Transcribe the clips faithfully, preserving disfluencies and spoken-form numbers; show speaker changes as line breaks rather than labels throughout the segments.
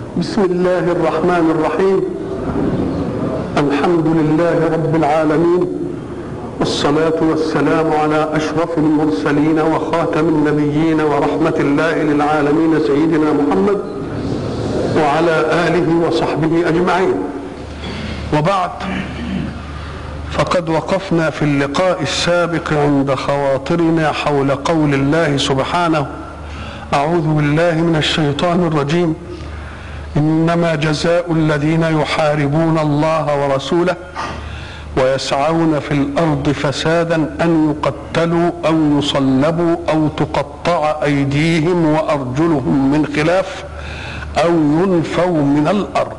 بسم الله الرحمن الرحيم. الحمد لله رب العالمين، والصلاة والسلام على أشرف المرسلين وخاتم النبيين ورحمة الله للعالمين سيدنا محمد وعلى آله وصحبه أجمعين. وبعد، فقد وقفنا في اللقاء السابق عند خواطرنا حول قول الله سبحانه: أعوذ بالله من الشيطان الرجيم، إنما جزاء الذين يحاربون الله ورسوله ويسعون في الأرض فسادا أن يقتلوا أو يصلبوا أو تقطع أيديهم وأرجلهم من خلاف أو ينفوا من الأرض.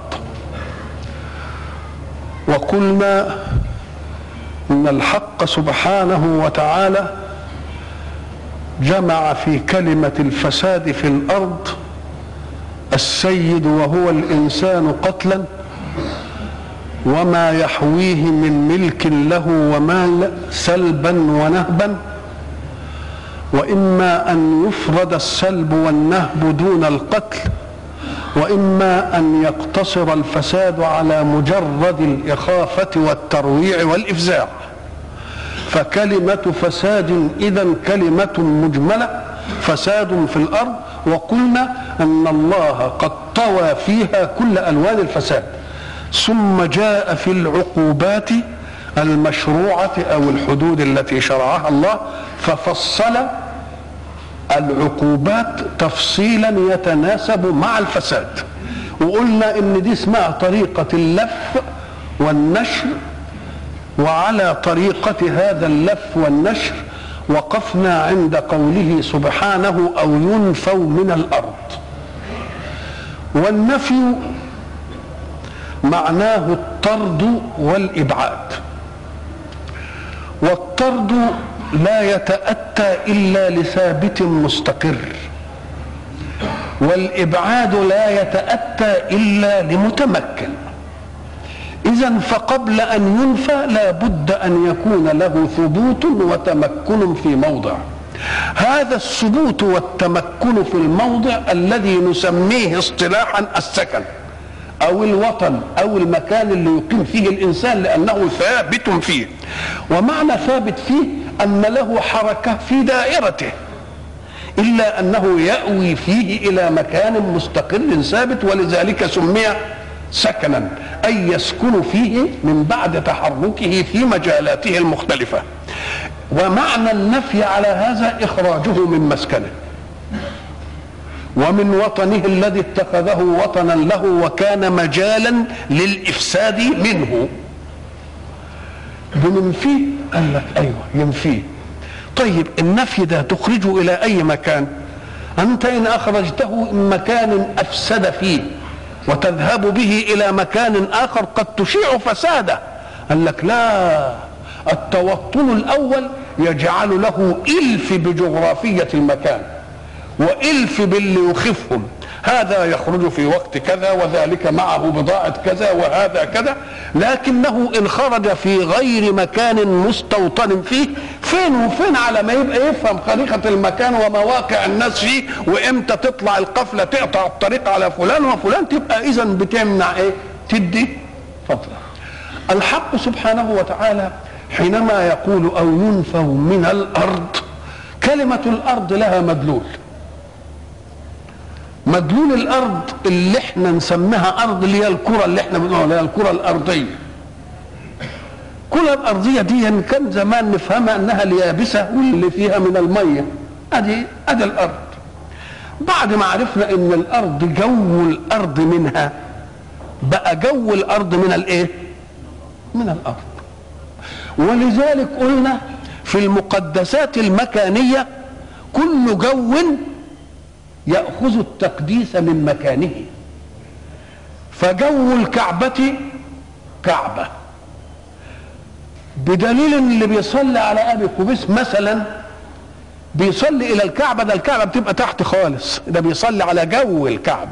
وقلنا إن الحق سبحانه وتعالى جمع في كلمة الفساد في الأرض السيد وهو الإنسان قتلا، وما يحويه من ملك له ومال سلبا ونهبا، وإما أن يفرد السلب والنهب دون القتل، وإما أن يقتصر الفساد على مجرد الإخافة والترويع والإفزاع. فكلمة فساد إذن كلمة مجملة، فساد في الأرض. وقلنا أن الله قد طوى فيها كل ألوان الفساد، ثم جاء في العقوبات المشروعة أو الحدود التي شرعها الله ففصل العقوبات تفصيلا يتناسب مع الفساد. وقلنا إن دي اسمها طريقة اللف والنشر، وعلى طريقة هذا اللف والنشر وقفنا عند قوله سبحانه: أو ينفوا من الأرض. والنفي معناه الطرد والإبعاد، والطرد لا يتأتى إلا لثابت مستقر، والإبعاد لا يتأتى إلا لمتمكن. إذن فقبل أن ينفى لا بد أن يكون له ثبوت وتمكن في موضع. هذا الثبوت والتمكن في الموضع الذي نسميه اصطلاحا السكن أو الوطن أو المكان اللي يقيم فيه الإنسان، لأنه ثابت فيه. ومعنى ثابت فيه أن له حركة في دائرته، إلا أنه يأوي فيه إلى مكان مستقر ثابت، ولذلك سمي سكنا، أي يسكن فيه من بعد تحركه في مجالاته المختلفة. ومعنى النفي على هذا إخراجه من مسكنه ومن وطنه الذي اتخذه وطنا له وكان مجالا للإفساد منه. بننفيه؟ قال لك أيوه ينفيه. طيب النفي ده تخرجه إلى أي مكان؟ أنت إن أخرجته من مكان أفسد فيه وتذهب به إلى مكان آخر قد تشيع فساده. قال لك لا، التوطن الأول يجعل له إلف بجغرافية المكان وإلف باللي يخفهم، هذا يخرج في وقت كذا وذلك معه بضاعة كذا وهذا كذا. لكنه إن خرج في غير مكان مستوطن فيه، فين وفين على ما يبقى يفهم خريطة المكان ومواقع الناس فيه، وإمتى تطلع القفلة تقطع الطريق على فلان وفلان، تبقى إذن بتمنع إيه؟ تدي فترة. الحق سبحانه وتعالى حينما يقول أو ينفوا من الأرض، كلمة الأرض لها مدلول. مدلول الأرض اللي احنا نسميها أرض اللي هي الكرة اللي احنا بنقولها اللي هي الكرة الأرضية. الكرة الأرضية دي كان زمان نفهمها أنها اليابسة واللي فيها من المية، أدي أدي الأرض. بعد ما عرفنا أن الأرض جو الأرض منها، بقى جو الأرض من الإيه؟ من الأرض. ولذلك قلنا في المقدسات المكانية كل جو يأخذ التقديس من مكانه. فجو الكعبة كعبة، بدليل ان اللي بيصلي على ابي قبيس مثلا بيصلي الى الكعبة، ده الكعبة بتبقى تحت خالص، ده بيصلي على جو الكعبة.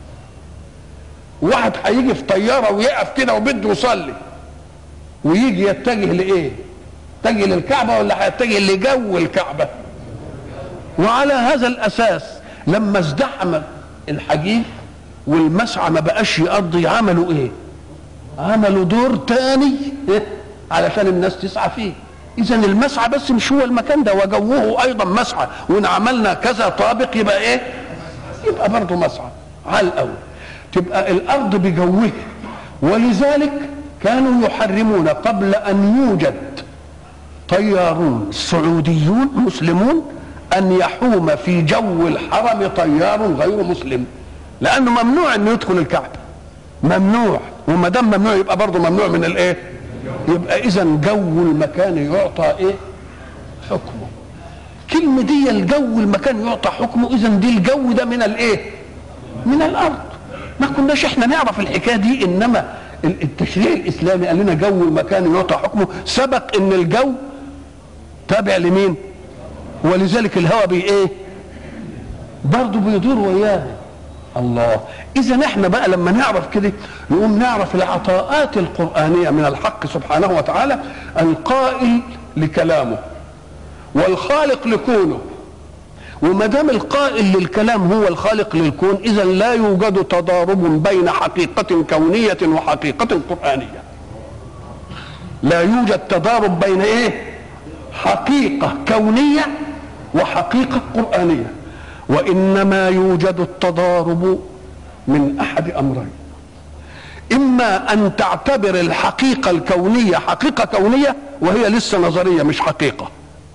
واحد هيجي في طيارة ويقف كده وبده يصلي ويجي يتجه لايه؟ يتجه للكعبة ولا هيتجه لجو الكعبة؟ وعلى هذا الاساس لما ازدحم الحجيج والمسعى ما بقاش يقضي، عملوا ايه؟ عملوا دور تاني إيه؟ علشان الناس تسعى فيه. اذا المسعى بس مش هو المكان ده، وجوه ايضا مسعى، وان عملنا كذا طابق يبقى ايه؟ يبقى برضه مسعى على الاول. تبقى الارض بجوه. ولذلك كانوا يحرمون قبل ان يوجد طيارون سعوديون مسلمون ان يحوم في جو الحرم طيار غير مسلم، لانه ممنوع انه يدخل الكعبه، ممنوع. وما دام ممنوع يبقى برضه ممنوع من الايه؟ يبقى اذا جو المكان يعطى ايه؟ حكمه. كلمه دي الجو المكان يعطى حكمه، اذا دي الجو ده من الايه؟ من الارض. ما كناش احنا نعرف الحكايه دي، انما التشريع الاسلامي قال لنا جو المكان يعطى حكمه. سبق ان الجو تابع لمين؟ ولذلك الهواء بي ايه؟ برضه بيدور وياه. الله. اذا احنا بقى لما نعرف كده نقوم نعرف العطاءات القرآنية من الحق سبحانه وتعالى، القائل لكلامه والخالق لكونه. وما دام القائل للكلام هو الخالق للكون، اذا لا يوجد تضارب بين حقيقة كونية وحقيقة قرآنية. لا يوجد تضارب بين ايه؟ حقيقة كونية وحقيقة قرآنية، وإنما يوجد التضارب من أحد أمرين: إما أن تعتبر الحقيقة الكونية حقيقة كونية وهي لسه نظرية مش حقيقة،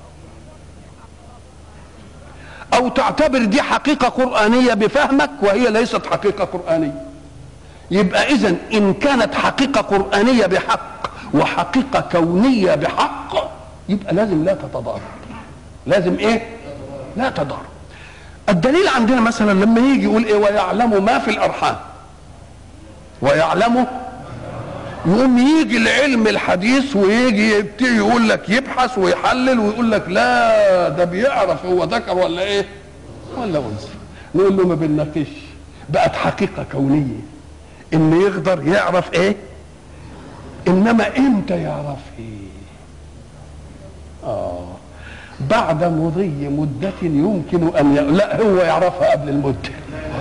أو تعتبر دي حقيقة قرآنية بفهمك وهي ليست حقيقة قرآنية. يبقى إذن إن كانت حقيقة قرآنية بحق وحقيقة كونية بحق، يبقى لازم لا تتضارب. لازم إيه؟ لا تضارب. الدليل عندنا مثلا لما يجي يقول ايه؟ ويعلم ما في الارحام. ويعلم، يقوم يجي العلم الحديث ويجي يبتدي يقول لك يبحث ويحلل ويقول لك لا ده بيعرف هو ذكر ولا ايه ولا انثى. نقول له ما بنناقش، بقت حقيقه كونيه ان يقدر يعرف ايه، انما امتى يعرف ايه؟ اه بعد مضي مدة يمكن أن ي... لا هو يعرفها قبل المدة.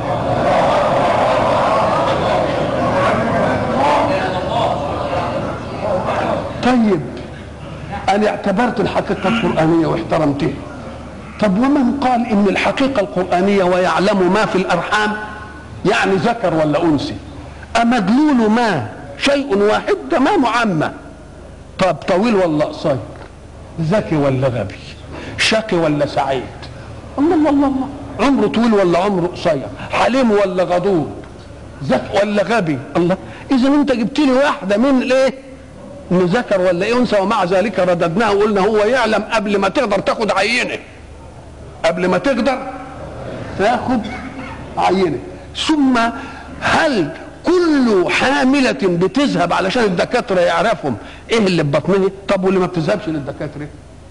طيب أنا اعتبرت الحقيقة القرآنية واحترمتها، طب ومن قال إن الحقيقة القرآنية ويعلم ما في الأرحام يعني ذكر ولا أنثى؟ أمدلول ما شيء واحد، ده ما معمى. طب طويل ولا قصير؟ ذكي ولا غبي؟ شقي ولا سعيد؟ الله الله الله الله. عمره طويل ولا عمره قصير؟ حليم ولا غضوب؟ ذكي ولا غبي؟ الله. اذا انت جبت لي واحده من الايه؟ من ذكر ولا ايه انثى، ومع ذلك رددناها وقلنا هو يعلم قبل ما تقدر تاخد عينه، قبل ما تقدر تاخد عينه. ثم هل كل حامله بتذهب علشان الدكاتره يعرفهم ايه اللي في بطنها؟ طب واللي ما بتذهبش للدكاتره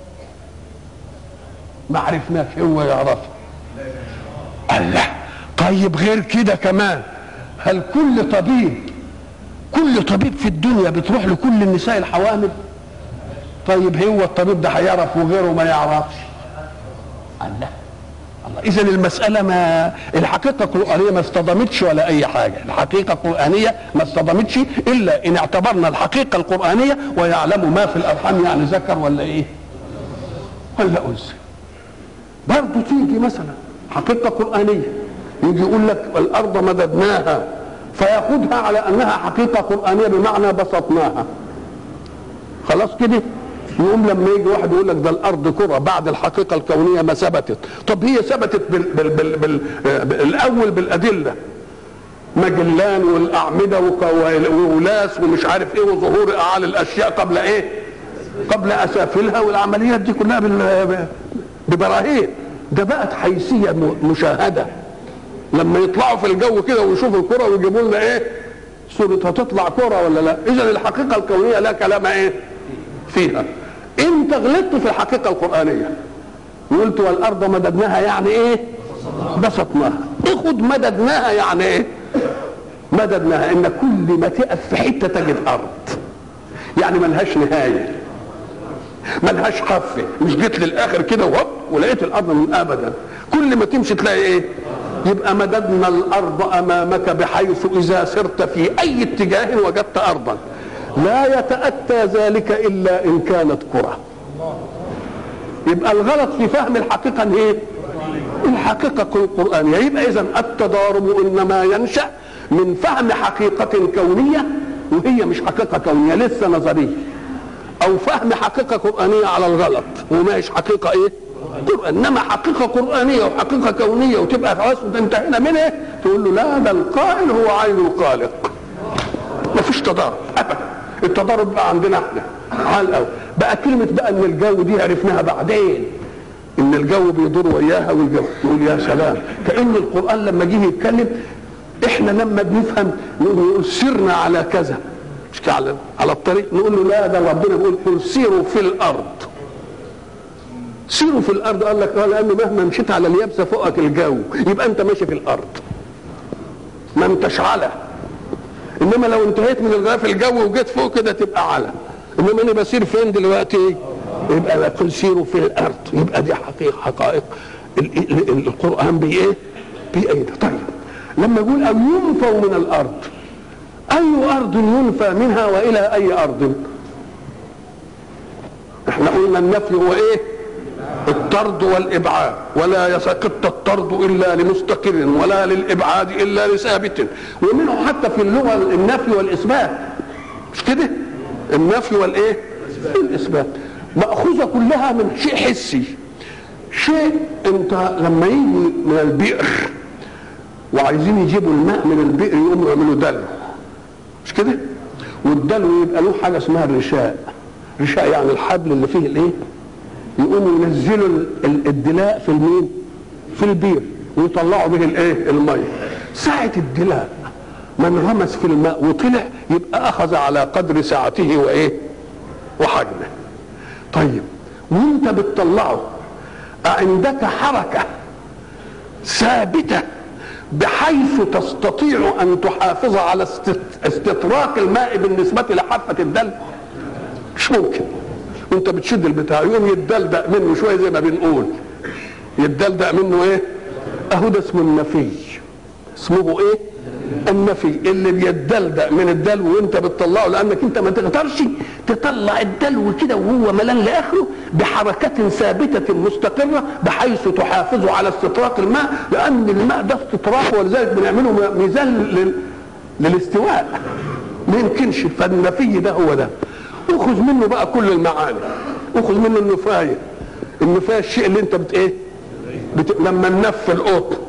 ما عرفناش هو يعرفها. الله. طيب غير كده كمان، هل كل طبيب كل طبيب في الدنيا بتروح لكل النساء الحوامل؟ طيب هو الطبيب ده هيعرف وغيره ما يعرفش؟ الله الله. اذا المساله ما الحقيقه القرانيه ما اصطدمتش ولا اي حاجه. الحقيقه القرانيه ما اصطدمتش الا ان اعتبرنا الحقيقه القرانيه ويعلم ما في الارحام يعني ذكر ولا ايه ولا انثى. برضه تيجي مثلا حقيقه قرانيه يجي يقول لك الارض مددناها، فياخدها على انها حقيقه قرانيه بمعنى بسطناها. خلاص كده. يقوم لما يجي واحد يقول لك ده الارض كره بعد الحقيقه الكونيه ما ثبتت. طب هي ثبتت بال بال بال بال بالاول بالادله، مجلان والاعمده وولاس ومش عارف ايه وظهور اعالي الاشياء قبل ايه؟ قبل اسافلها، والعمليات دي كلها ببراهين. ده بقت حيثيه مشاهده. لما يطلعوا في الجو كده ويشوفوا الكره ويجيبوا لنا ايه؟ صورتها تطلع كره ولا لا؟ اذا الحقيقه الكونيه لا كلام ايه؟ فيها. انت غلطت في الحقيقه القرانيه وقلت والارض مددناها يعني ايه؟ بسطناها. اخد مددناها يعني ايه؟ مددناها ان كل ما تقف في حته تجد ارض، يعني ملهاش نهايه ملهاش حافه. مش جيت للاخر كده وهوب ولقيت الارض من ابدا. كل ما تمشي تلاقي ايه؟ يبقى مددنا الارض امامك بحيث اذا سرت في اي اتجاه وجدت ارضا. لا يتاتى ذلك الا ان كانت كره. يبقى الغلط في فهم الحقيقه ايه؟ الحقيقه القرانيه. يبقى اذا التضارب انما ينشا من فهم حقيقه كونيه وهي مش حقيقه كونيه، لسه نظريه، او فهم حقيقه قرانيه على الغلط وماش حقيقه ايه؟ قرآن. انما حقيقه قرانيه وحقيقه كونيه وتبقى خلاص انتهينا منها، تقول له لا ده القائل هو عين الخالق. مفيش تضارب ابدا. التضارب بقى عندنا احنا على الاول. بقى كلمه بقى ان الجو دي عرفناها بعدين، ان الجو بيدور وياها والجو، تقول يا سلام، كأن القرآن لما جه يتكلم احنا لما بنفهم نقول سرنا على كذا مش على على الطريق، نقول له لا ده ربنا بيقول قل سيروا في الارض. سيروا في الارض، قال لك قال لانه مهما مشيت على اليابسه فوقك الجو، يبقى انت ماشي في الارض ما انتش على. انما لو انتهيت من الغلاف الجوي وجيت فوق كده تبقى على. انما انا بسير فين دلوقتي؟ يبقى قل سيروا في الارض. يبقى دي حقيقه حقائق القران بايه؟ بايده. طيب لما يقول او ينفوا من الارض، اي ارض ينفى منها والى اي ارض؟ احنا قلنا النفي هو ايه؟ الطرد والابعاد، ولا يسقط الطرد الا لمستقر ولا للابعاد الا لثابت. ومنه حتى في اللغه النفي والاثبات، مش كده؟ النفي والايه؟ الاثبات ماخوذه كلها من شيء حسي. شيء انت لما يجي من البئر وعايزين يجيبوا الماء من البئر يقوموا يعملوا دلو، مش كده؟ والدلو يبقى له حاجه اسمها الرشاء. رشاء يعني الحبل اللي فيه الايه؟ يقوموا ينزلوا الدلاء في المين؟ في البير ويطلعوا به الايه؟ الميه. ساعه الدلاء من غمس في الماء وطلع يبقى اخذ على قدر سعته وايه؟ وحجمه. طيب وانت بتطلعه عندك حركه ثابته بحيث تستطيع ان تحافظ على استطراق الماء بالنسبه لحافه الدلو؟ مش ممكن. وانت بتشد البتاع يقوم يتدلدق منه شويه زي ما بنقول، يتدلدق منه ايه؟ اهو ده اسمه النفي. اسمه ايه؟ النفي. اللي بيتدلدق من الدلو وانت بتطلعه، لانك انت ما تقدرش تطلع الدلو كده وهو ملان لاخره بحركه ثابته مستقره بحيث تحافظ على استطراق الماء، لان الماء ده استطراق، ولذلك بنعمله ميزان لل... للاستواء. ما يمكنش. فالنفي ده هو ده. اخذ منه بقى كل المعاني. اخذ منه النفايه. النفايه الشيء اللي انت بت ايه؟ بت... لما ننفي القط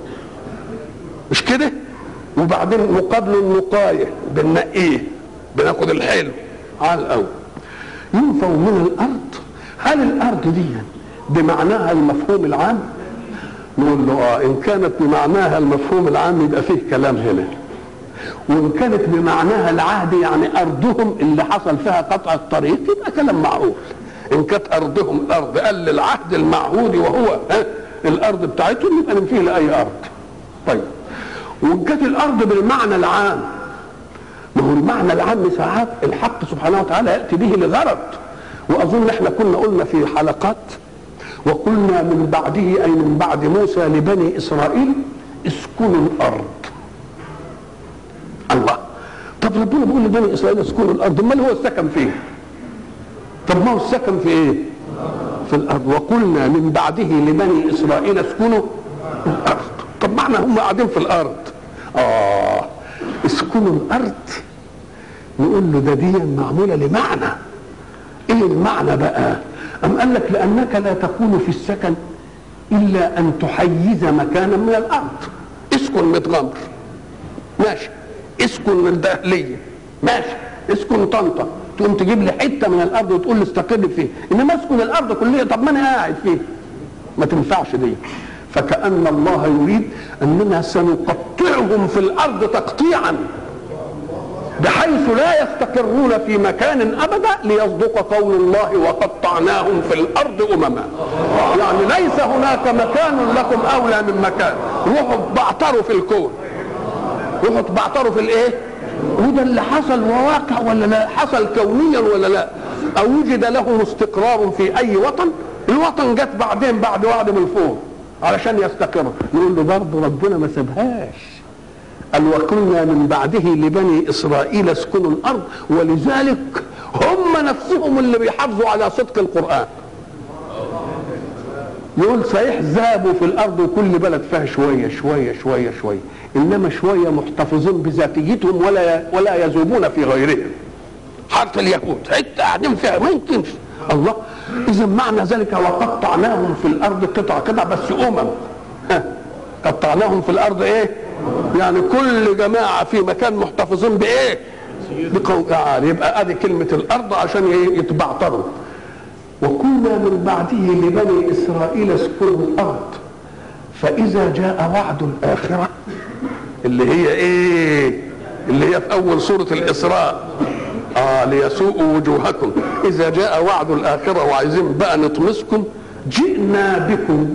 مش كده؟ وبعدين مقابله النقايه بننقيه، بناخد الحلو على الاول. ينفوا من الارض. هل الارض دي بمعناها المفهوم العام؟ نقول له اه ان كانت بمعناها المفهوم العام يبقى فيه كلام هنا. وان كانت بمعناها العهد يعني ارضهم اللي حصل فيها قطع الطريق يبقى كلام معقول. ان كانت ارضهم الارض قال للعهد المعهود وهو ها الارض بتاعتهم يبقى ننفيه لاي ارض. طيب وان كانت الارض بالمعنى العام، ما هو المعنى العام ساعات الحق سبحانه وتعالى ياتي به لغرض. واظن احنا كنا قلنا في حلقات وقلنا من بعده اي من بعد موسى لبني اسرائيل اسكنوا الارض. الله، طب ربنا بيقول لبني اسرائيل اسكنوا الارض، امال هو السكن فين؟ طب ما هو السكن في ايه؟ في الارض. وقلنا من بعده لبني اسرائيل اسكنوا الارض. طب معنى هم قاعدين في الارض. اه اسكنوا الارض، نقول له ده دي معموله لمعنى. ايه المعنى بقى؟ ام قال لك لانك لا تكون في السكن الا ان تحيز مكانا من الارض. اسكن متغمر ماشي، اسكن الدهليه ماشي، اسكن طنطا، تقوم تجيب لي حته من الارض وتقول لي استقر فيه. انما اسكن الارض كلها، طب ما انا قاعد فيه، ما تنفعش دي. فكأن الله يريد اننا سنقطعهم في الارض تقطيعا بحيث لا يستقرون في مكان ابدا، ليصدق قول الله وقطعناهم في الارض امما. يعني ليس هناك مكان لكم اولى من مكان، روحوا بعتروا في الكون، روحوا بعتروا في الايه؟ وده اللي حصل وواقع ولا لا؟ حصل كونيا ولا لا؟ او وجد لهم استقرار في اي وطن؟ الوطن جت بعدين بعد وعد من الفور، علشان يستقر. نقول له برضه ربنا ما سابهاش، قال وقلنا من بعده لبني اسرائيل اسكنوا الارض، ولذلك هم نفسهم اللي بيحافظوا على صدق القران. يقول صحيح ذهبوا في الارض وكل بلد فيها شويه شويه شويه شويه، انما شويه محتفظين بذاتيتهم ولا ولا يذوبون في غيرهم. حتى اليهود حتى قاعدين فيها ما يمكنش. الله، اذا معنى ذلك وقطعناهم في الارض قطع قطع بس امم. ها قطعناهم في الارض ايه؟ يعني كل جماعه في مكان محتفظين بايه؟ بقوم. يعني يبقى ادي كلمه الارض عشان يتبعتروا. وكنا من بعده لبني اسرائيل اسكنوا الارض فاذا جاء وعد الاخره اللي هي ايه؟ اللي هي في اول سوره الاسراء، اه ليسوءوا وجوهكم، اذا جاء وعد الاخره وعايزين بقى نطمسكم جئنا بكم.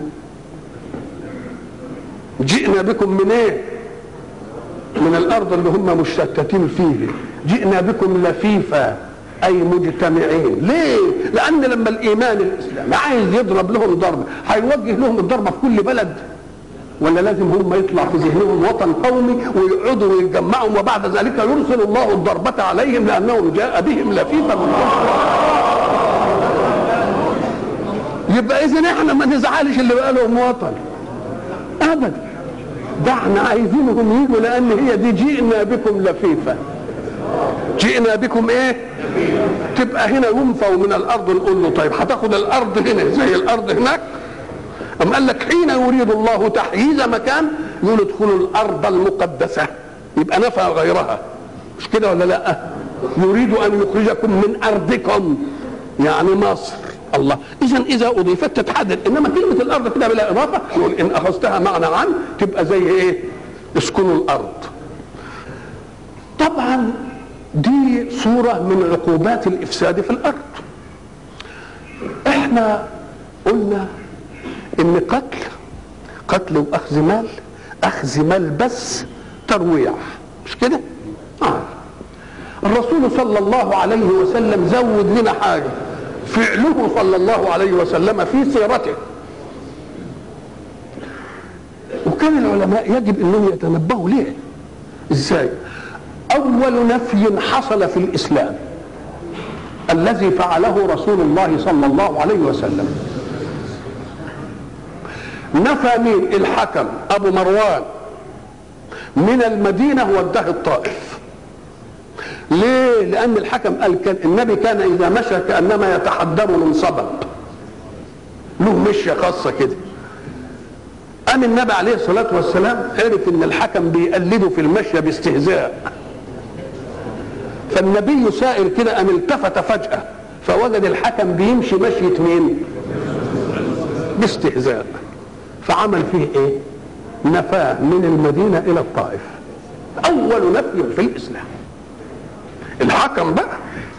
جئنا بكم من ايه؟ من الارض اللي هم مشتتين فيه. جئنا بكم لفيفا اي مجتمعين. ليه؟ لان لما الايمان الاسلامي عايز يضرب لهم ضربه هيوجه لهم الضربه في كل بلد، ولا لازم هم يطلع في ذهنهم وطن قومي ويقعدوا ويتجمعوا وبعد ذلك يرسل الله الضربه عليهم لانهم جاء بهم لفيفا من يبقى اذا احنا ما نزعلش اللي بقى لهم وطن ابدا، ده احنا عايزينهم يجوا لان هي دي جئنا بكم لفيفا. جئنا بكم ايه؟ تبقى هنا ينفوا من الارض. نقول له طيب هتاخد الارض هنا زي الارض هناك؟ أم قال لك حين يريد الله تحييز مكان يقول ادخلوا الارض المقدسه، يبقى نفى غيرها، مش كده ولا لا؟ يريد ان يخرجكم من ارضكم يعني مصر. الله، اذا اذا اضيفت تتحدد، انما كلمه الارض كده بلا اضافه يقول ان اخذتها معنى عام تبقى زي ايه؟ اسكنوا الارض. طبعا دي صوره من عقوبات الافساد في الارض. احنا قلنا ان قتل قتل واخذ مال، اخذ مال بس ترويع، مش كده؟ آه. الرسول صلى الله عليه وسلم زود لنا حاجه، فعله صلى الله عليه وسلم في سيرته. وكان العلماء يجب انهم يتنبهوا ليه. ازاي؟ اول نفي حصل في الاسلام الذي فعله رسول الله صلى الله عليه وسلم، نفى مين؟ الحكم ابو مروان من المدينه ووداه الطائف. ليه؟ لان الحكم قال كان النبي كان اذا مشى كانما يتحدر من صبب، له مشيه خاصه كده. قام النبي عليه الصلاه والسلام عرف ان الحكم بيقلده في المشيه باستهزاء، فالنبي سائر كده قام التفت فجاه فوجد الحكم بيمشي مشيه مين؟ باستهزاء، فعمل فيه ايه؟ نفاه من المدينه الى الطائف. اول نفي في الاسلام الحكم بقى.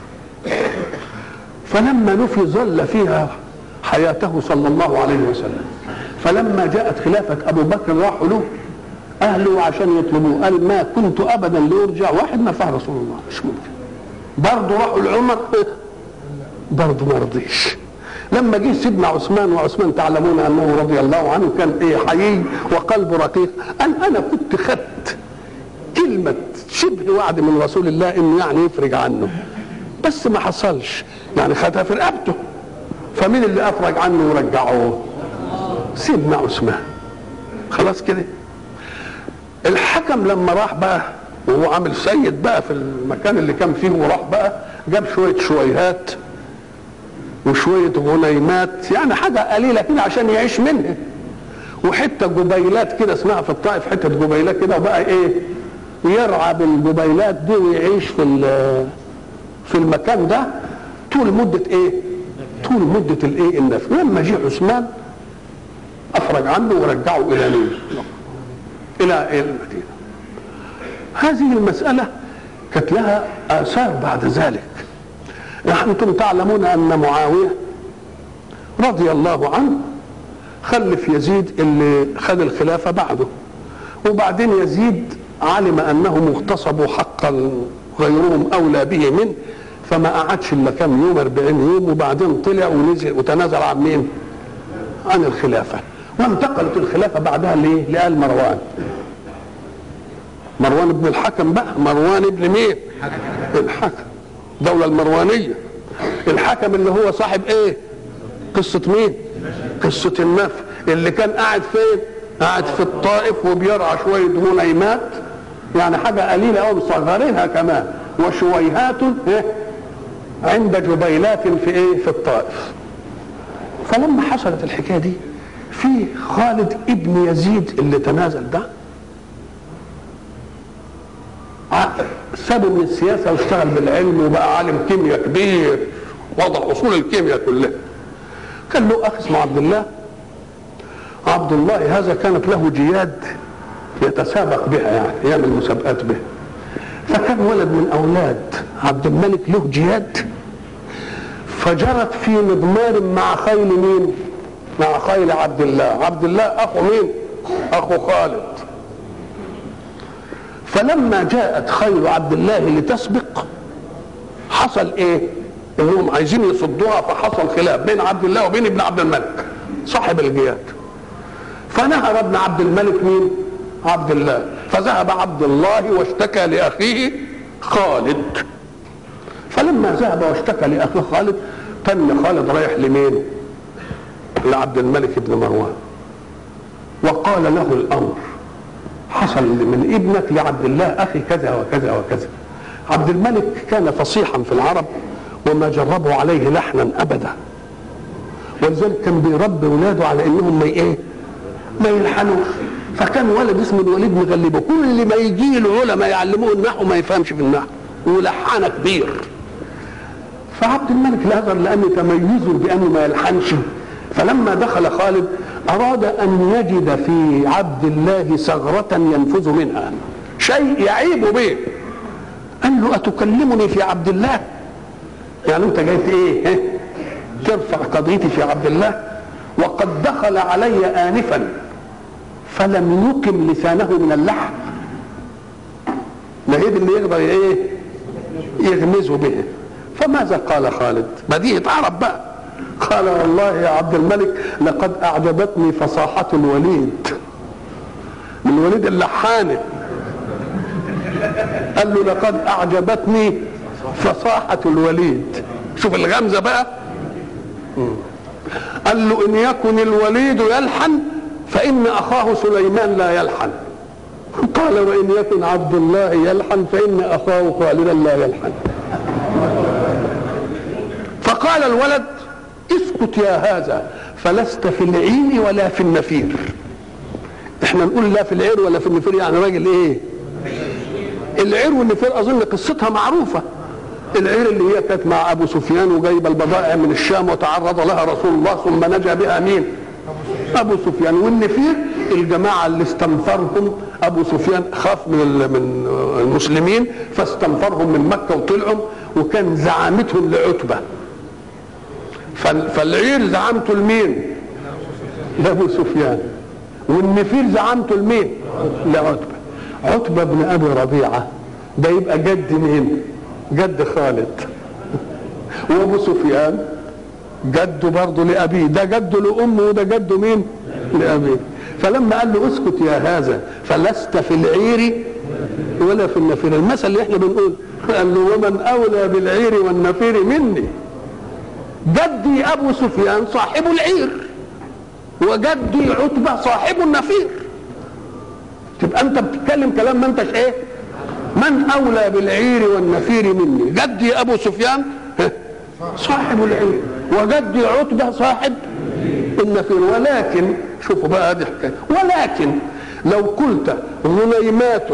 فلما نفي ظل فيها حياته صلى الله عليه وسلم. فلما جاءت خلافه ابو بكر راحوا له اهله عشان يطلبوه، قال ما كنت ابدا ليرجع واحد نفاه رسول الله، مش ممكن. برضه راحوا لعمر برضه ما رضيش. لما جه سيدنا عثمان، وعثمان تعلمون انه رضي الله عنه كان ايه؟ حيي وقلبه رقيق، قال انا كنت خدت كلمه شبه وعد من رسول الله انه يعني يفرج عنه، بس ما حصلش، يعني خدها في رقبته. فمين اللي افرج عنه ورجعوه؟ سيدنا عثمان. خلاص كده. الحكم لما راح بقى وهو عامل سيد بقى في المكان اللي كان فيه، وراح بقى جاب شويه شويهات وشويه غنيمات، يعني حاجه قليله كده عشان يعيش منها، وحته جبيلات كده اسمها في الطائف حته جبيلات كده، وبقى ايه؟ يرعى بالجبيلات دي ويعيش في في المكان ده طول مده ايه؟ طول مده الايه؟ النفي. لما جه عثمان افرج عنه ورجعه الى مين؟ الى المدينه. هذه المساله كانت لها اثار بعد ذلك. انتم تعلمون ان معاويه رضي الله عنه خلف يزيد اللي خد الخلافه بعده، وبعدين يزيد علم انه مغتصب حقا غيرهم اولى به منه، فما قعدش الا كم يوم أربعين يوم، وبعدين طلع ونزل وتنازل عن مين؟ عن الخلافه. وانتقلت الخلافه بعدها ليه؟ لآل مروان. مروان بن الحكم بقى، مروان بن مين؟ الحكم، الدولة المروانية. الحكم اللي هو صاحب ايه؟ قصة مين؟ قصة النفي، اللي كان قاعد فين؟ قاعد في الطائف وبيرعى شوية غنيمات، يعني حاجة قليلة أوي مصغرينها كمان، وشويهات إيه؟ عند جبيلات في ايه؟ في الطائف. فلما حصلت الحكاية دي في خالد ابن يزيد اللي تنازل ده سابه من السياسة واشتغل بالعلم وبقى عالم كيمياء كبير، وضع أصول الكيمياء كلها. كان له أخ اسمه عبد الله. عبد الله هذا كانت له جياد يتسابق بها، يعني يعمل مسابقات بها. فكان ولد من أولاد عبد الملك له جياد، فجرت في مضمار مع خيل مين؟ مع خيل عبد الله. عبد الله أخو مين؟ أخو خالد. فلما جاءت خيل عبد الله لتسبق حصل ايه؟ انهم عايزين يصدوها، فحصل خلاف بين عبد الله وبين ابن عبد الملك صاحب الجياد. فنهر ابن عبد الملك مين؟ عبد الله. فذهب عبد الله واشتكى لاخيه خالد. فلما ذهب واشتكى لاخيه خالد تم خالد رايح لمين؟ لعبد الملك بن مروان، وقال له الامر حصل من ابنك لعبد الله اخي كذا وكذا وكذا. عبد الملك كان فصيحا في العرب وما جربوا عليه لحنا ابدا، ولذلك كان بيربي اولاده على انهم ما ايه؟ ما يلحنوش. فكان ولد اسمه الوليد مغلبه، كل ما يجي له علماء يعلموه النحو ما يفهمش في النحو، ولحانه كبير. فعبد الملك لهذا لان تميزه بانه ما يلحنش، فلما دخل خالد أراد أن يجد في عبد الله ثغرة ينفذ منها، شيء يعيب به. قال له أتكلمني في عبد الله؟ يعني أنت جاي إيه؟ ترفع قضيتي في عبد الله؟ وقد دخل علي آنفا فلم يقم لسانه من اللحم. ما هي اللي يقدر إيه؟ يغمزه به. فماذا قال خالد؟ بديهة عرب بقى. قال والله يا عبد الملك لقد أعجبتني فصاحة الوليد. من الوليد اللحانة. قال له لقد أعجبتني فصاحة الوليد. شوف الغمزة بقى. قال له إن يكن الوليد يلحن فإن أخاه سليمان لا يلحن. قال وإن يكن عبد الله يلحن فإن أخاه خالدا لا يلحن. فقال الولد اسكت يا هذا فلست في العين ولا في النفير. احنا نقول لا في العير ولا في النفير، يعني راجل ايه؟ العير والنفير اظن قصتها معروفه. العير اللي هي كانت مع ابو سفيان وجايبه البضائع من الشام وتعرض لها رسول الله ثم نجا بها مين؟ ابو سفيان. والنفير الجماعه اللي استنفرهم ابو سفيان، خاف من من المسلمين فاستنفرهم من مكه وطلعوا، وكان زعامتهم لعتبه. فالعير زعمته لمين؟ لابو سفيان. والنفير زعمته لمين؟ لعتبه. عتبه بن ابي ربيعه ده يبقى جد مين؟ جد خالد. وابو سفيان جده برضه لابيه، ده جده لامه وده جده مين؟ لابيه. فلما قال له اسكت يا هذا فلست في العير ولا في النفير، المثل اللي احنا بنقول، قال له ومن اولى بالعير والنفير مني. جدي ابو سفيان صاحب العير وجدي عتبه صاحب النفير. تبقى انت بتتكلم كلام ما انتش ايه؟ من اولى بالعير والنفير مني؟ جدي ابو سفيان صاحب العير وجدي عتبه صاحب النفير. ولكن شوفوا بقى هذه حكايه، ولكن لو قلت غنيمات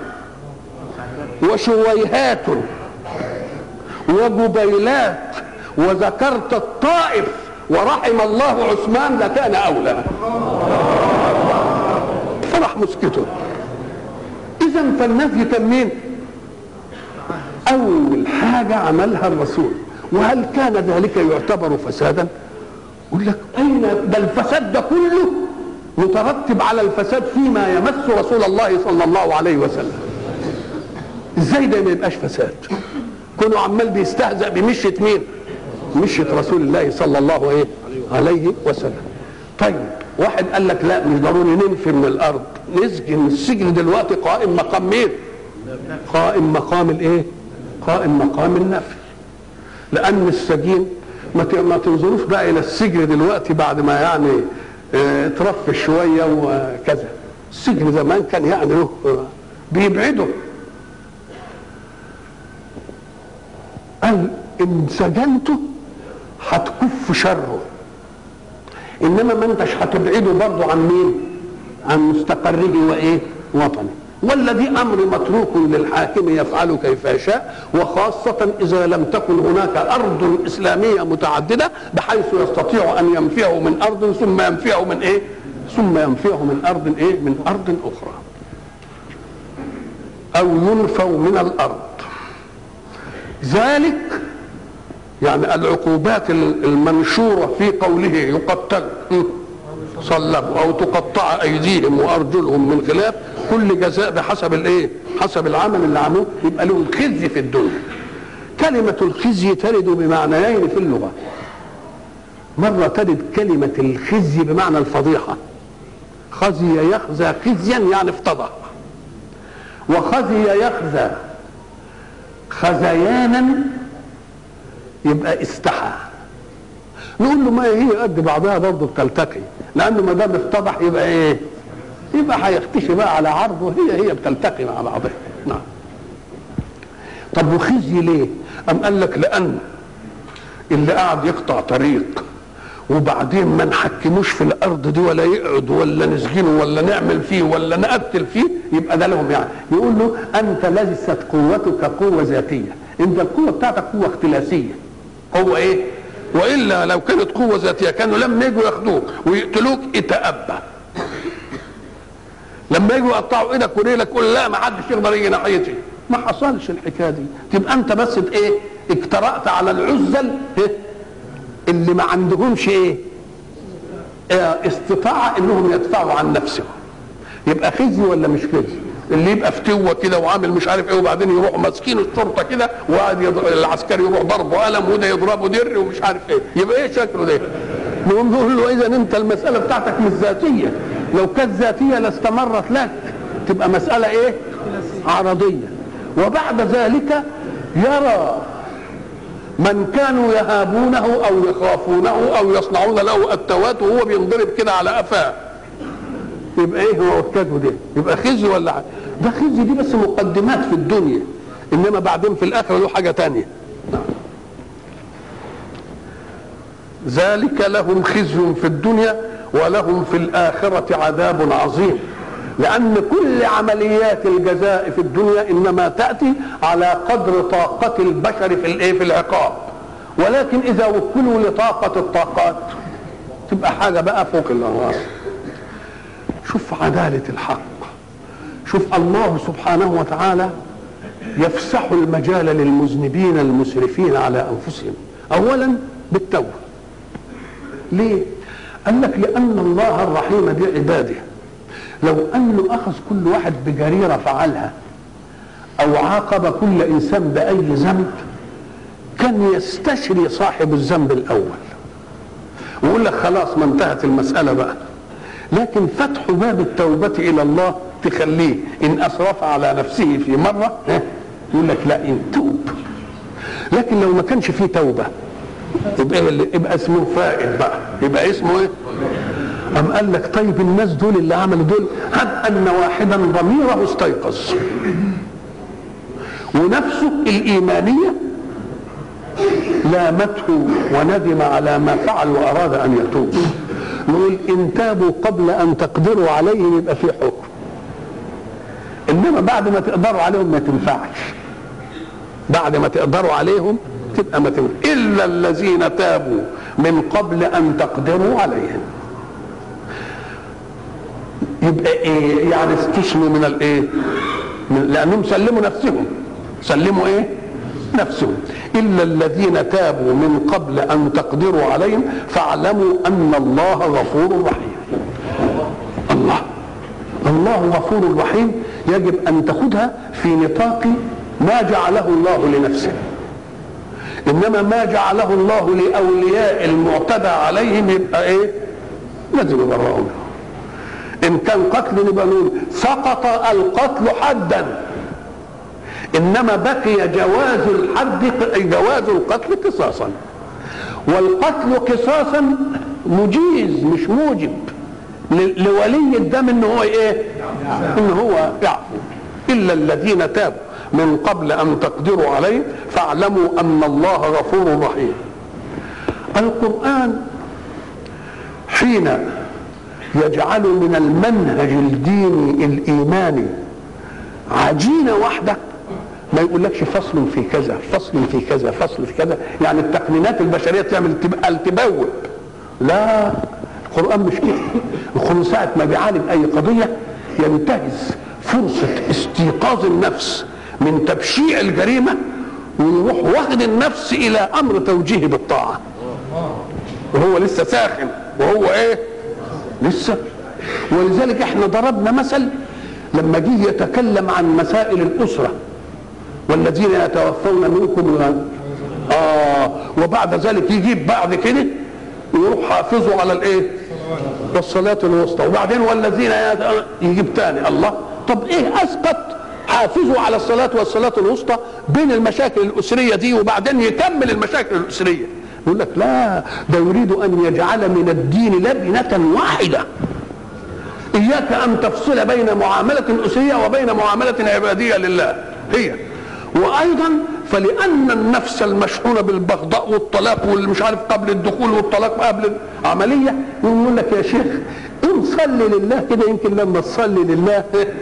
وشويهات وجبيلات وذكرت الطائف ورحم الله عثمان لكان اولى. فرح مسكته. اذا فالنفي كان مين؟ اول حاجه عملها الرسول. وهل كان ذلك يعتبر فسادا؟ يقول لك اين ده الفساد ده كله مترتب على الفساد فيما يمس رسول الله صلى الله عليه وسلم. ازاي ده ما يبقاش فساد؟ كونه عمال بيستهزأ بمشية مين؟ مشية رسول الله صلى الله عليه وسلم. طيب واحد قال لك لا مش ضروري ننفي من الارض، نسجن. السجن دلوقتي قائم مقام مين؟ قائم مقام الايه؟ قائم مقام النفي. لان السجين ما تنظروش بقى الى السجن دلوقتي بعد ما يعني اه ترفش شويه وكذا. السجن زمان كان يعني له بيبعده. قال ان سجنته هتكف شره، انما ما انتش هتبعده برضه عن مين؟ عن مستقره وايه؟ وطنه. والذي امر متروك للحاكم يفعل كيف يشاء، وخاصه اذا لم تكن هناك ارض اسلاميه متعدده بحيث يستطيع ان ينفيه من ارض ثم ينفيه من ايه؟ ثم ينفيه من ارض ايه؟ من ارض اخرى. او ينفوا من الارض. ذلك يعني العقوبات المنشوره في قوله يقتل صلبوا او تقطع ايديهم وارجلهم من خلاف، كل جزاء بحسب الايه؟ حسب العمل اللي عملوه، يبقى لهم خزي في الدنيا. كلمه الخزي ترد بمعنيين في اللغه. مره ترد كلمه الخزي بمعنى الفضيحه، خزي يخزى خزيا يعني افتضح، وخزي يخزى خزيانا يبقى استحى. نقول له ما هي قد بعضها برضه بتلتقي، لانه ما دام افتضح يبقى ايه؟ يبقى هيختشي بقى على عرضه، هي هي بتلتقي مع بعضها. نعم. طب وخزي ليه؟ أم قال لك لأن اللي قاعد يقطع طريق وبعدين ما نحكموش في الأرض دي ولا يقعد ولا نسجنه ولا نعمل فيه ولا نقتل فيه، يبقى ده لهم يعني. يقول له أنت ليست قوتك قوة ذاتية، أنت القوة بتاعتك قوة اختلاسية. قوة إيه؟ وإلا لو كانت قوة ذاتية كانوا لما يجوا ياخدوك ويقتلوك اتأبى. لما يجوا يقطعوا ايدك ورجلك قول لا ما حدش يقدر يجي ناحيتي. ما حصلش الحكايه دي. تبقى انت بس ايه؟ اجترأت على العزل اللي ما عندهمش ايه؟ اه استطاعه انهم يدفعوا عن نفسهم. يبقى خزي ولا مش خزي؟ اللي يبقى فتوه كده وعامل مش عارف ايه وبعدين يروحوا ماسكين الشرطه كده وقاعد يضرب العسكري يروح ضربه قلم وده يضربه در ومش عارف ايه، يبقى ايه شكله ده؟ نقوم نقول له اذا انت المساله بتاعتك مش ذاتيه، لو كانت ذاتيه لاستمرت لك، تبقى مساله ايه؟ عرضيه. وبعد ذلك يرى من كانوا يهابونه او يخافونه او يصنعون له التوات وهو بينضرب كده على قفاه، يبقى ايه هو وكاته ده؟ يبقى خزي ولا ع... ده خزي دي بس مقدمات في الدنيا، انما بعدين في الاخره له حاجه تانية. ذلك لهم خزي في الدنيا ولهم في الآخرة عذاب عظيم. لأن كل عمليات الجزاء في الدنيا إنما تأتي على قدر طاقة البشر في الإيه؟ في العقاب. ولكن إذا وكلوا لطاقة الطاقات تبقى حاجة بقى فوق الأنوار. شوف عدالة الحق. شوف الله سبحانه وتعالى يفسح المجال للمذنبين المسرفين على أنفسهم. أولا بالتوبة. ليه؟ قال لك لأن الله الرحيم بعباده لو أنه أخذ كل واحد بجريرة فعلها أو عاقب كل إنسان بأي ذنب كان يستشري صاحب الذنب الأول ويقول لك خلاص ما انتهت المسألة بقى. لكن فتح باب التوبة إلى الله تخليه إن أسرف على نفسه في مرة يقول لك لا إن توب. لكن لو ما كانش فيه توبة يبقى, يبقى اسمه فائد بقى، يبقى اسمه ايه؟ أم قال لك طيب الناس دول اللي عملوا دول هب أن واحدا ضميره استيقظ ونفسه الإيمانية لامته وندم على ما فعل وأراد أن يتوب، نقول إن تابوا قبل أن تقدروا عليهم يبقى في حكم، إنما بعد ما تقدروا عليهم ما تنفعش. بعد ما تقدروا عليهم تبقى ما تنفعش إلا الذين تابوا من قبل أن تقدروا عليهم. يبقى ايه يعني؟ استثنوا من الايه؟ لانهم سلموا نفسهم. سلموا ايه؟ نفسهم. الا الذين تابوا من قبل ان تقدروا عليهم فاعلموا ان الله غفور رحيم. الله الله غفور رحيم يجب ان تاخذها في نطاق ما جعله الله لنفسه، انما ما جعله الله لاولياء المعتدى عليهم يبقى ايه؟ لازم يبرئوا منه. ان كان قتل نبقى نقول سقط القتل حدا، انما بقي جواز الحد جواز القتل قصاصا، والقتل قصاصا مجيز مش موجب لولي الدم ان هو ايه؟ ان هو يعفو. الا الذين تابوا من قبل ان تقدروا عليه فاعلموا ان الله غفور رحيم. القرآن حين يجعل من المنهج الديني الايماني عجينه واحده، ما يقولكش فصل في كذا فصل في كذا فصل في كذا، يعني التقنينات البشريه تعمل التبوب. لا، القرآن مش كده. القرآن ساعة ما بيعالج أي قضية ينتهز فرصة استيقاظ النفس من تبشيع الجريمة ويروح واخد النفس إلى أمر توجيهه بالطاعة، وهو لسه ساخن وهو إيه؟ لسه. ولذلك احنا ضربنا مثل لما جه يتكلم عن مسائل الأسرة والذين يتوفون منكم آه وبعد ذلك يجيب بعد كده يروح حافظوا على الايه؟ والصلاة الوسطى، وبعدين والذين يجيب تاني. الله، طب ايه اسقط حافظوا على الصلاة والصلاة الوسطى بين المشاكل الأسرية دي وبعدين يكمل المشاكل الأسرية؟ يقول لك لا، ده يريد أن يجعل من الدين لبنة واحدة. إياك أن تفصل بين معاملة أسرية وبين معاملة عبادية لله هي. وأيضا فلأن النفس المشحونة بالبغضاء والطلاق واللي مش عارف قبل الدخول والطلاق قبل العملية، يقول لك يا شيخ قم صلي لله كده، يمكن لما تصلي لله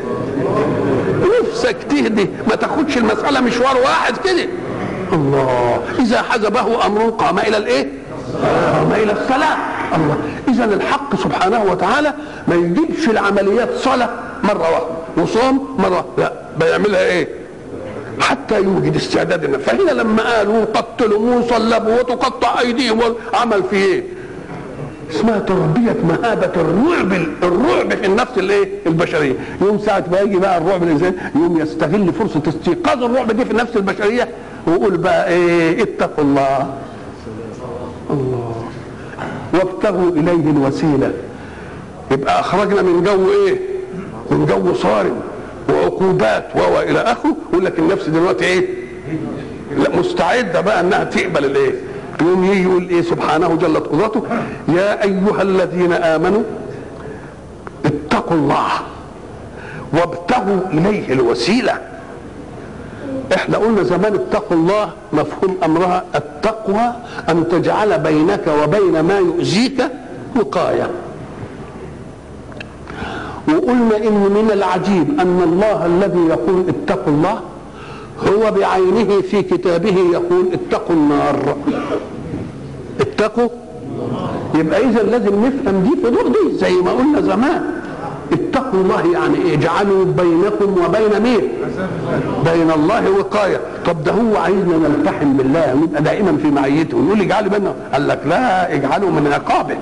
نفسك تهدي، ما تاخدش المسألة مشوار واحد كده. الله، إذا حجبه أمر قام إلى الإيه؟ قام إلى الصلاة. الله، إذا الحق سبحانه وتعالى ما يجيبش العمليات صلاة مرة واحدة وصوم مرة واحدة، لا، بيعملها إيه؟ حتى يوجد استعداد النفس. فهنا لما قالوا قتلوا وصلبوا وتقطع أيديهم عمل في إيه؟ اسمها تربية مهابة الرعب، الرعب في النفس الايه؟ البشرية. يوم ساعة ما يجي بقى الرعب الإنسان يوم يستغل فرصة استيقاظ الرعب دي في النفس البشرية ويقول بقى إيه؟ اتقوا الله. الله، وابتغوا إليه الوسيلة. يبقى أخرجنا من جو إيه؟ من جو صارم وعقوبات و إلى آخره. يقول لك النفس دلوقتي إيه؟ لا، مستعدة بقى إنها تقبل الإيه؟ يوم يجي يقول ايه سبحانه جلت قدرته يا ايها الذين امنوا اتقوا الله وابتغوا اليه الوسيله. احنا قلنا زمان اتقوا الله مفهوم امرها التقوى ان تجعل بينك وبين ما يؤذيك وقايه. وقلنا ان من العجيب ان الله الذي يقول اتقوا الله هو بعينه في كتابه يقول اتقوا النار. اتقوا، يبقى اذا لازم نفهم دي في ضوء دي زي ما قلنا زمان. اتقوا الله يعني ايه؟ اجعلوا بينكم وبين مين؟ بين الله وقايه. طب ده هو عايزنا نلتحم بالله ونبقى دائما في معيته ونقول اجعلوا بيننا، قال لك لا، اجعلوا من عقابه،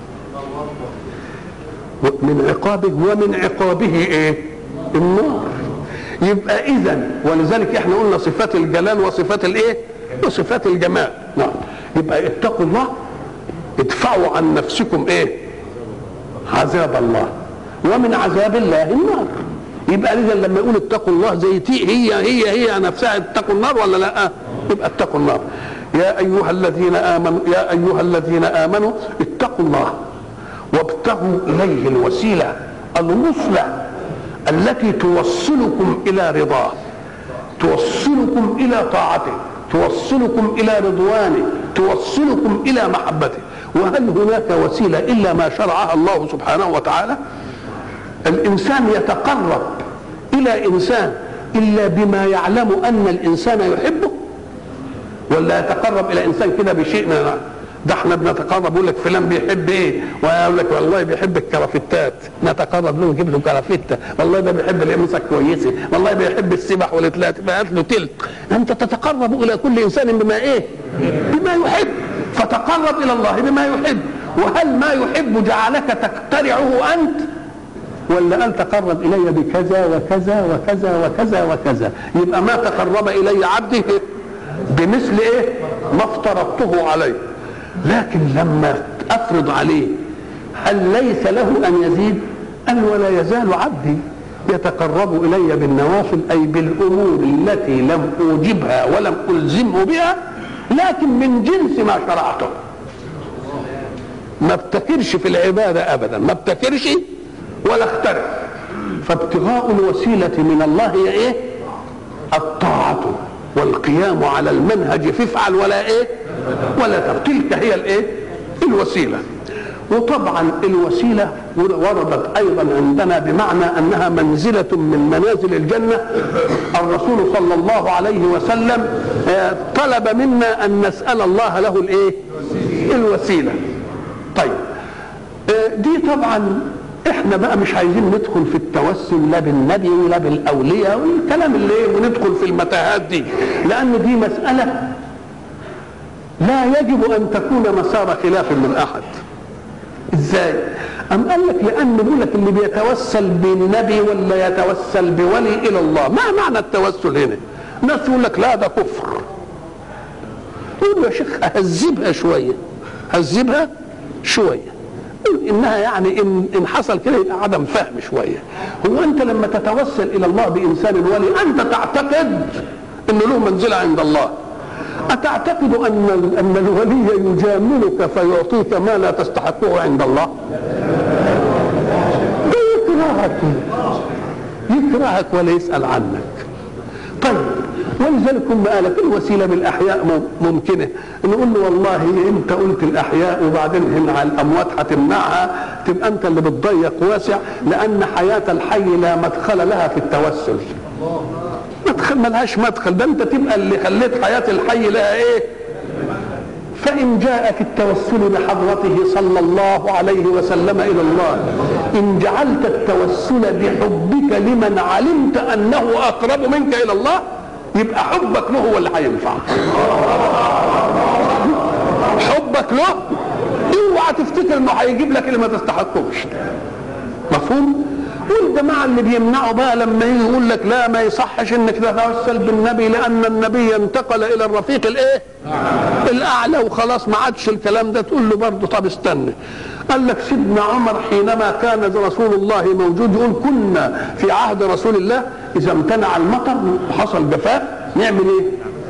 من عقابه ومن عقابه ايه؟ النار. يبقى اذا ولذلك احنا قلنا صفات الجلال وصفات الايه؟ وصفات الجمال. نعم. يبقى اتقوا الله، ادفعوا عن نفسكم ايه؟ عذاب الله، ومن عذاب الله النار. يبقى اذا لما يقول اتقوا الله زي تي هي هي هي نفسها اتقوا النار ولا لا؟ يبقى اتقوا النار. يا ايها الذين امنوا يا ايها الذين امنوا اتقوا الله وابتغوا اليه الوسيله، الوصله التي توصلكم الى رضاه، توصلكم الى طاعته، توصلكم الى رضوانه، توصلكم الى محبته. وهل هناك وسيله الا ما شرعها الله سبحانه وتعالى؟ الانسان يتقرب الى انسان الا بما يعلم ان الانسان يحبه، ولا يتقرب الى انسان كده بشيء؟ ده احنا بنتقرب يقول لك فلان بيحب ايه، ويقول لك والله بيحب الكرافتات، نتقرب له نجيب له كرافته، والله ده بيحب القميصه كويسه، والله بيحب السبح والتلات، هات له تلت. انت تتقرب الى كل انسان بما ايه؟ بما يحب. فتقرب الى الله بما يحب. وهل ما يحب جعلك تقترعه انت؟ ولا قال تقرب الي بكذا وكذا وكذا وكذا وكذا؟ يبقى ما تقرب الي عبدي بمثل ايه؟ ما افترضته عليه. لكن لما افرض عليه هل ليس له أن يزيد؟ قال ولا يزال عبدي يتقرب إلي بالنوافل، أي بالأمور التي لم أوجبها ولم ألزمه بها، لكن من جنس ما شرعته. ما ابتكرش في العبادة أبدا، ما ابتكرش ولا اخترع. فابتغاء الوسيلة من الله هي إيه؟ الطاعة والقيام على المنهج فافعل ولا إيه؟ ولا تفعل. تلك هي الإيه؟ الوسيلة. وطبعا الوسيلة وردت أيضا عندنا بمعنى أنها منزلة من منازل الجنة. الرسول صلى الله عليه وسلم طلب منا أن نسأل الله له الإيه؟ الوسيلة. طيب دي طبعا احنا بقى مش عايزين ندخل في التوسل لا بالنبي ولا بالأولياء والكلام اللي ايه وندخل في المتاهات دي، لأن دي مسألة لا يجب أن تكون مسار خلاف من أحد. ازاي؟ أم قال لك لأن بيقول لك اللي بيتوسل بالنبي ولا يتوسل بولي إلى الله، ما معنى التوسل هنا؟ ناس يقول لك لا ده كفر. يقول يا شيخ هذبها شوية، هذبها شوية، انها يعني ان ان حصل كده يبقى عدم فهم شويه. هو انت لما تتوسل الى الله بانسان ولي انت تعتقد انه له منزله عند الله، اتعتقد ان ان الولي يجاملك فيعطيك ما لا تستحقه عند الله؟ يكرهك يكرهك ولا يسال عنك. طيب ولذلك هم قالك الوسيله بالاحياء ممكنه، نقول له والله انت قلت الاحياء وبعدين هنا على الاموات هتمنعها، تبقى انت اللي بتضيق واسع، لان حياه الحي لا مدخل لها في التوسل. مدخل ملهاش مدخل، ده انت تبقى اللي خليت حياه الحي لها ايه؟ فإن جاءك التوسل بحضرته صلى الله عليه وسلم إلى الله، إن جعلت التوسل بحبك لمن علمت أنه أقرب منك إلى الله، يبقى حبك له هو اللي هينفعك. حبك له اوعى تفتكر انه هيجيب لك اللي ما تستحقوش. مفهوم؟ والجماعه اللي بيمنعوا بقى لما يجي يقول لك لا ما يصحش انك تتوسل بالنبي لان النبي انتقل الى الرفيق الايه؟ الاعلى وخلاص ما عادش الكلام ده. تقول له برضه طب استنى. قال لك سيدنا عمر حينما كان رسول الله موجود يقول كنا في عهد رسول الله اذا امتنع المطر وحصل جفاف نعمل ايه؟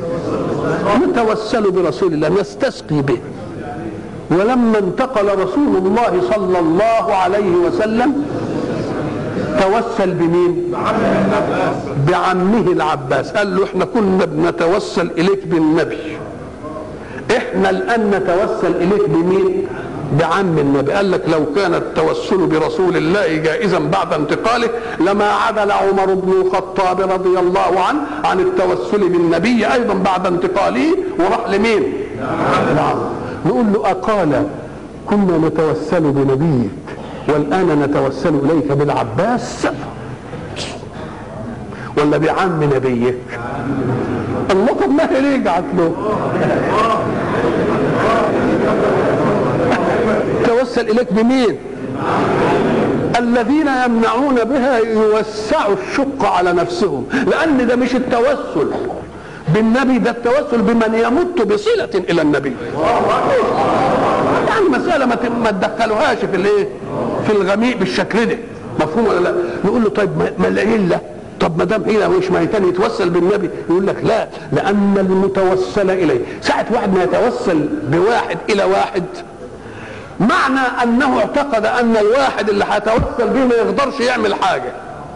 نتوسل برسول الله نستسقي به. ولما انتقل رسول الله صلى الله عليه وسلم توسل بمين؟ بعمه العباس. قال له احنا كنا بنتوسل اليك بالنبي، احنا الان نتوسل اليك بمين؟ بعم النبي. قال لك لو كان التوسل برسول الله جائزا بعد انتقاله لما عدل عمر بن الخطاب رضي الله عنه عن التوسل بالنبي ايضا بعد انتقاله وراح لمين؟ نعم. نقول له اقال كنا نتوسل بنبيك والان نتوسل اليك بالعباس ولا بعم نبيك؟ الله طب ما هي ليه قعدت له؟ توسل اليك بمين؟ الذين يمنعون بها يوسعوا الشق على نفسهم، لان ده مش التوسل بالنبي، ده التوسل بمن يمت بصلة الى النبي. يعني مسألة ما تدخلوهاش في الايه؟ في الغميق بالشكل ده. مفهوم ولا لا؟ نقول له طيب ما العلة؟ طب ما دام هنا مش ما كان يتوسل بالنبي؟ يقول لك لا، لان المتوسل اليه ساعة واحد ما يتوسل بواحد الى واحد معنى انه اعتقد ان الواحد اللي هيتوسل به ما يقدرش يعمل حاجه،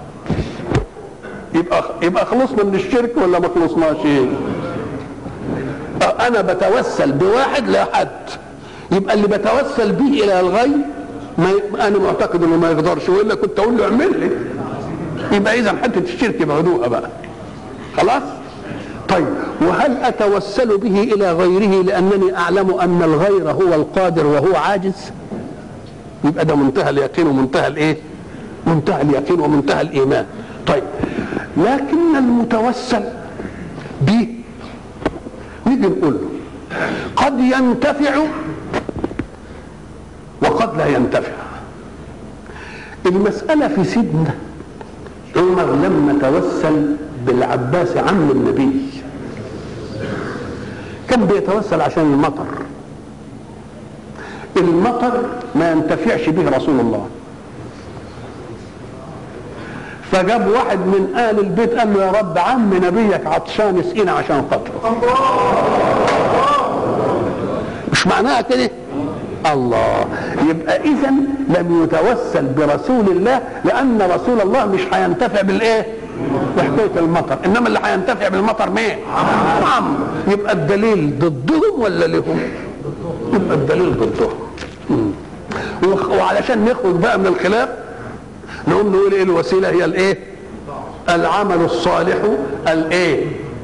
يبقى يبقى خلصنا من الشرك ولا ما خلصناش؟ انا بتوسل بواحد لا حد، يبقى اللي بتوسل به الى الغير ما انا معتقد انه ما يقدرش، والا كنت اقول له اعمل لي. يبقى اذا حته الشرك بعدوها بقى خلاص. طيب وهل اتوسل به الى غيره لانني اعلم ان الغير هو القادر وهو عاجز؟ يبقى ده منتهى اليقين ومنتهى الايه؟ منتهى اليقين ومنتهى الايمان. طيب لكن المتوسل به نيجي نقول له قد ينتفع وقد لا ينتفع. المسألة في سيدنا عمر لما توسل بالعباس عم النبي كان بيتوسل عشان المطر. المطر ما ينتفعش به رسول الله، فجاب واحد من آل البيت قال له يا رب عم نبيك عطشان اسقينا عشان خاطره. مش معناها كده؟ الله. يبقى إذا لم يتوسل برسول الله، لأن رسول الله مش هينتفع بالإيه؟ بحكاية المطر، إنما اللي هينتفع بالمطر مين؟ عم. يبقى الدليل ضدهم ولا لهم؟ يبقى الدليل ضدهم. وعلشان نخرج بقى من الخلاف نقوم نقول ايه الوسيله؟ هي الايه؟ العمل الصالح الايه؟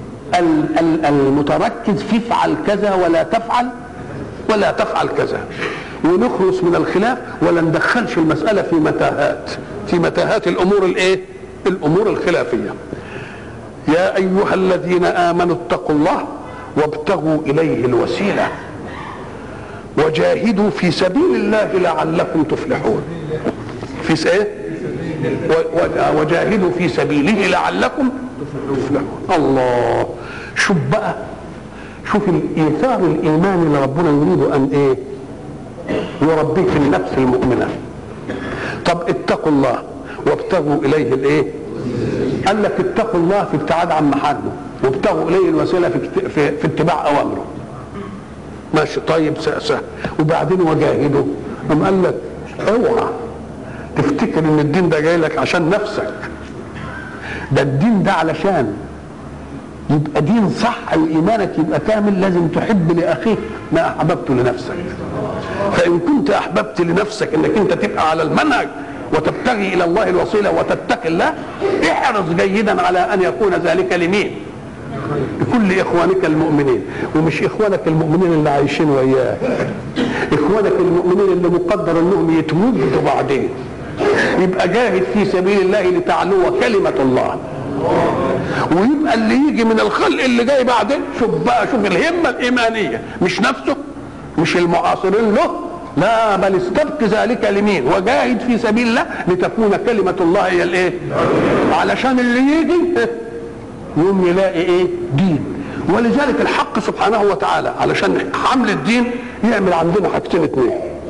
المتركز في افعل كذا ولا تفعل ولا تفعل كذا، ونخلص من الخلاف ولا ندخلش المساله في متاهات في متاهات الامور الايه؟ الامور الخلافيه. يا ايها الذين امنوا اتقوا الله وابتغوا اليه الوسيله وجاهدوا في سبيل الله لعلكم تفلحون. في ايه؟ وجاهدوا في سبيله لعلكم تفلحون. الله. شوف بقى، شوف الايثار الايماني اللي ربنا يريد ان ايه؟ يربيه في النفس المؤمنه. طب اتقوا الله وابتغوا اليه الايه؟ قال لك اتقوا الله في ابتعاد عن محارمه، وابتغوا اليه الوسيله في, في, في اتباع اوامره. ماشي طيب سهل. وبعدين وجاهدوا، قام قال لك اوعى تفتكر ان الدين ده جاي لك عشان نفسك، ده الدين ده علشان يبقى دين صح وايمانك يبقى كامل لازم تحب لاخيك ما احببته لنفسك. فان كنت احببت لنفسك انك انت تبقى على المنهج وتبتغي الى الله الوسيله وتتقي الله، احرص جيدا على ان يكون ذلك لمين؟ لكل اخوانك المؤمنين، ومش اخوانك المؤمنين اللي عايشين وياك، اخوانك المؤمنين اللي مقدر انهم يتوجدوا بعدين. يبقى جاهد في سبيل الله لتعلو كلمه الله. ويبقى اللي يجي من الخلق اللي جاي بعدين، شوف بقى، شوف الهمه الايمانيه، مش نفسه، مش المعاصرين له، لا بل استبق ذلك لمين؟ وجاهد في سبيل الله لتكون كلمه الله هي الايه؟ علشان اللي يجي يوم يلاقي ايه؟ دين. ولذلك الحق سبحانه وتعالى علشان حمل الدين يعمل عندنا حاجتين اثنين.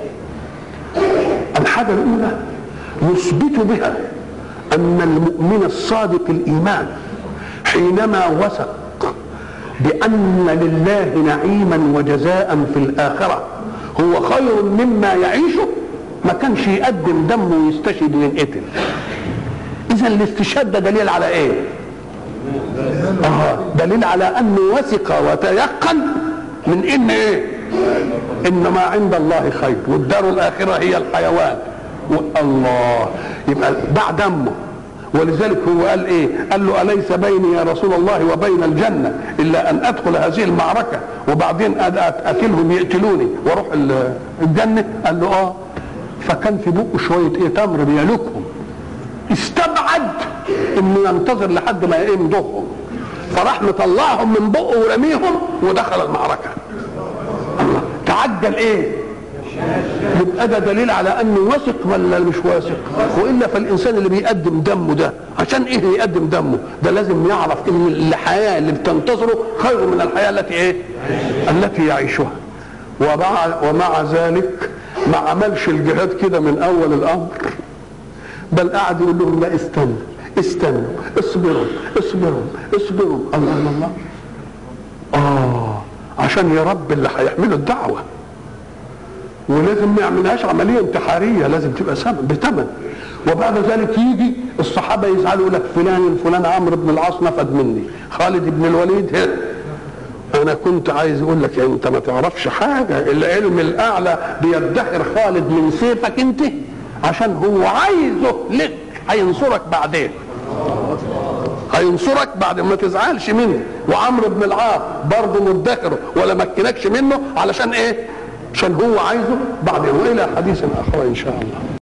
الحاجه الاولى يثبت بها ان المؤمن الصادق الايمان حينما وثق بان لله نعيما وجزاء في الاخره هو خير مما يعيشه، ما كانش يقدم دمه ويستشهد وينقتل. اذا الاستشهاد ده دليل على ايه؟ آه دليل على انه وثق وتيقن من ان ايه؟ ان ما عند الله خير والدار الاخره هي الحيوان. الله. يبقى باع دمه. ولذلك هو قال ايه؟ قال له اليس بيني يا رسول الله وبين الجنه الا ان ادخل هذه المعركه وبعدين اقتلهم يقتلوني واروح الجنه؟ قال له اه. فكان في بقه شويه ايه؟ تمر بيلوكهم. استبعد انه ينتظر لحد ما يمضغهم، فراح مطلعهم من بقه ورميهم ودخل المعركه. الله. تعجل ايه؟ يبقى ده دليل على انه واثق ولا مش واثق؟ والا فالانسان اللي بيقدم دمه ده عشان ايه يقدم دمه؟ ده لازم يعرف ان الحياه اللي بتنتظره خير من الحياه التي ايه؟ التي يعيشها. ومع ومع ذلك ما عملش الجهاد كده من اول الامر، بل قعد يقول لهم لا استنوا استنوا اصبروا اصبروا اصبروا. الله الله الله. اه عشان يا رب اللي هيحملوا الدعوه، ولازم ما يعملهاش عمليه انتحاريه، لازم تبقى سبب بثمن. وبعد ذلك يجي الصحابه يزعلوا يقول لك فلان الفلان عمرو بن العاص نفد مني، خالد بن الوليد هنا. انا كنت عايز اقول لك يعني انت ما تعرفش حاجه، العلم الاعلى بيدخر خالد من سيفك انت عشان هو عايزه لك، هينصرك بعدين، هينصرك بعد ما تزعلش منه. وعمرو بن العاص برضه مدخره ولا مكنكش منه علشان ايه؟ عشان هو عايزه بعدين. والى حديث اخر ان شاء الله.